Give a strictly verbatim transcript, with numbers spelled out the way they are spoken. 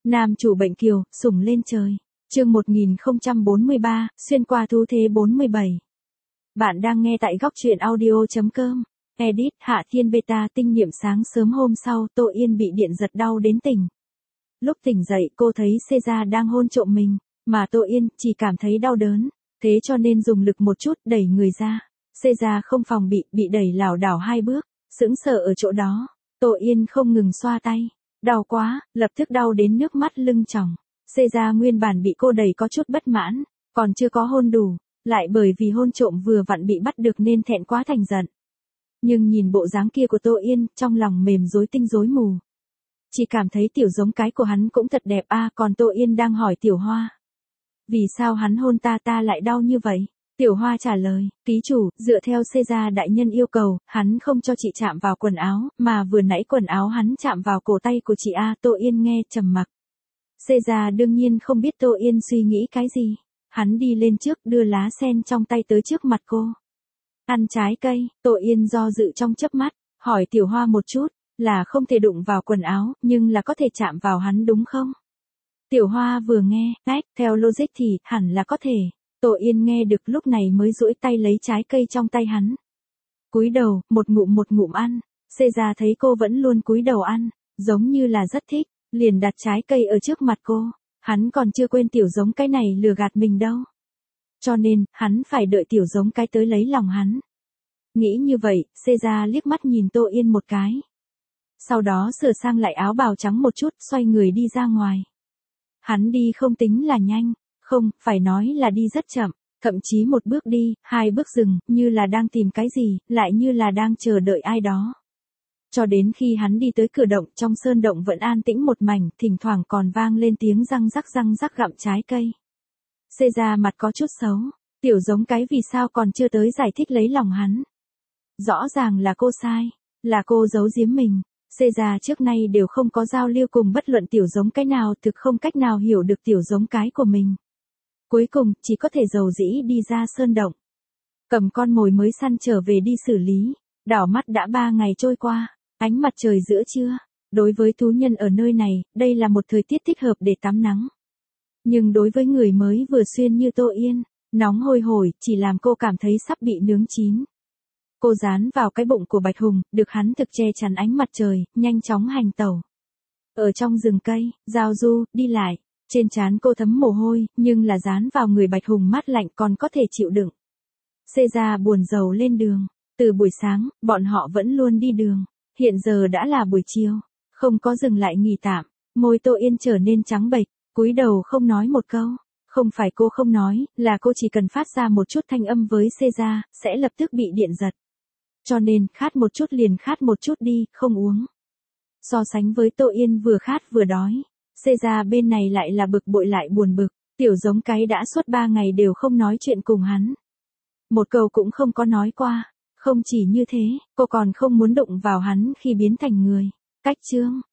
Nam chủ bệnh kiều, sủng lên trời. Chương một nghìn không trăm bốn mươi ba, xuyên qua thú thế bốn mươi bảy. Bạn đang nghe tại góc truyện audio chấm com. Edit Hạ Thiên Beta. Tinh niệm sáng sớm hôm sau, Tô Yên bị điện giật đau đến tỉnh. Lúc tỉnh dậy cô thấy Seiza đang hôn trộm mình, mà Tô Yên chỉ cảm thấy đau đớn, thế cho nên dùng lực một chút đẩy người ra. Seiza không phòng bị, bị đẩy lảo đảo hai bước, sững sờ ở chỗ đó. Tô Yên không ngừng xoa tay. Đau quá, lập tức đau đến nước mắt lưng tròng. Seiza nguyên bản bị cô đẩy có chút bất mãn, còn chưa có hôn đủ, lại bởi vì hôn trộm vừa vặn bị bắt được nên thẹn quá thành giận. Nhưng nhìn bộ dáng kia của Tô Yên, trong lòng mềm rối tinh rối mù. Chỉ cảm thấy tiểu giống cái của hắn cũng thật đẹp a. À, còn Tô Yên đang hỏi Tiểu Hoa, vì sao hắn hôn ta ta lại đau như vậy? Tiểu Hoa trả lời, ký chủ, dựa theo Seiza đại nhân yêu cầu, hắn không cho chị chạm vào quần áo, mà vừa nãy quần áo hắn chạm vào cổ tay của chị a. Tô Yên nghe trầm mặc. Seiza đương nhiên không biết Tô Yên suy nghĩ cái gì. Hắn đi lên trước đưa lá sen trong tay tới trước mặt cô. Ăn trái cây. Tô Yên do dự trong chớp mắt, hỏi Tiểu Hoa một chút, là không thể đụng vào quần áo, nhưng là có thể chạm vào hắn đúng không? Tiểu Hoa vừa nghe, ách, theo logic thì hẳn là có thể. Tô Yên nghe được lúc này mới duỗi tay lấy trái cây trong tay hắn. Cúi đầu, một ngụm một ngụm ăn. Seiza thấy cô vẫn luôn cúi đầu ăn, giống như là rất thích, liền đặt trái cây ở trước mặt cô. Hắn còn chưa quên tiểu giống cái này lừa gạt mình đâu. Cho nên, hắn phải đợi tiểu giống cái tới lấy lòng hắn. Nghĩ như vậy, Seiza liếc mắt nhìn Tô Yên một cái. Sau đó sửa sang lại áo bào trắng một chút, xoay người đi ra ngoài. Hắn đi không tính là nhanh, không, phải nói là đi rất chậm, thậm chí một bước đi, hai bước dừng, như là đang tìm cái gì, lại như là đang chờ đợi ai đó. Cho đến khi hắn đi tới cửa động, trong sơn động vẫn an tĩnh một mảnh, thỉnh thoảng còn vang lên tiếng răng rắc răng rắc gặm trái cây. Seiza mặt có chút xấu, tiểu giống cái vì sao còn chưa tới giải thích lấy lòng hắn. Rõ ràng là cô sai, là cô giấu giếm mình. Seiza trước nay đều không có giao lưu cùng bất luận tiểu giống cái nào, thực không cách nào hiểu được tiểu giống cái của mình. Cuối cùng, chỉ có thể dầu dĩ đi ra sơn động. Cầm con mồi mới săn trở về đi xử lý. Đảo mắt đã ba ngày trôi qua, ánh mặt trời giữa trưa. Đối với thú nhân ở nơi này, đây là một thời tiết thích hợp để tắm nắng. Nhưng đối với người mới vừa xuyên như Tô Yên, nóng hôi hổi, chỉ làm cô cảm thấy sắp bị nướng chín. Cô dán vào cái bụng của Bạch Hùng, được hắn thực che chắn ánh mặt trời, nhanh chóng hành tẩu. Ở trong rừng cây, giao du, đi lại, trên trán cô thấm mồ hôi, nhưng là dán vào người Bạch Hùng mát lạnh còn có thể chịu đựng. Seiza buồn rầu lên đường. Từ buổi sáng, bọn họ vẫn luôn đi đường. Hiện giờ đã là buổi chiều, không có dừng lại nghỉ tạm. Môi Tô Yên trở nên trắng bệch, cúi đầu không nói một câu. Không phải cô không nói, là cô chỉ cần phát ra một chút thanh âm với Seiza, sẽ lập tức bị điện giật. Cho nên, khát một chút liền khát một chút đi, không uống. So sánh với Tô Yên vừa khát vừa đói, Seiza bên này lại là bực bội lại buồn bực. Tiểu giống cái đã suốt ba ngày đều không nói chuyện cùng hắn. Một câu cũng không có nói qua. Không chỉ như thế, cô còn không muốn đụng vào hắn khi biến thành người. Cách chương,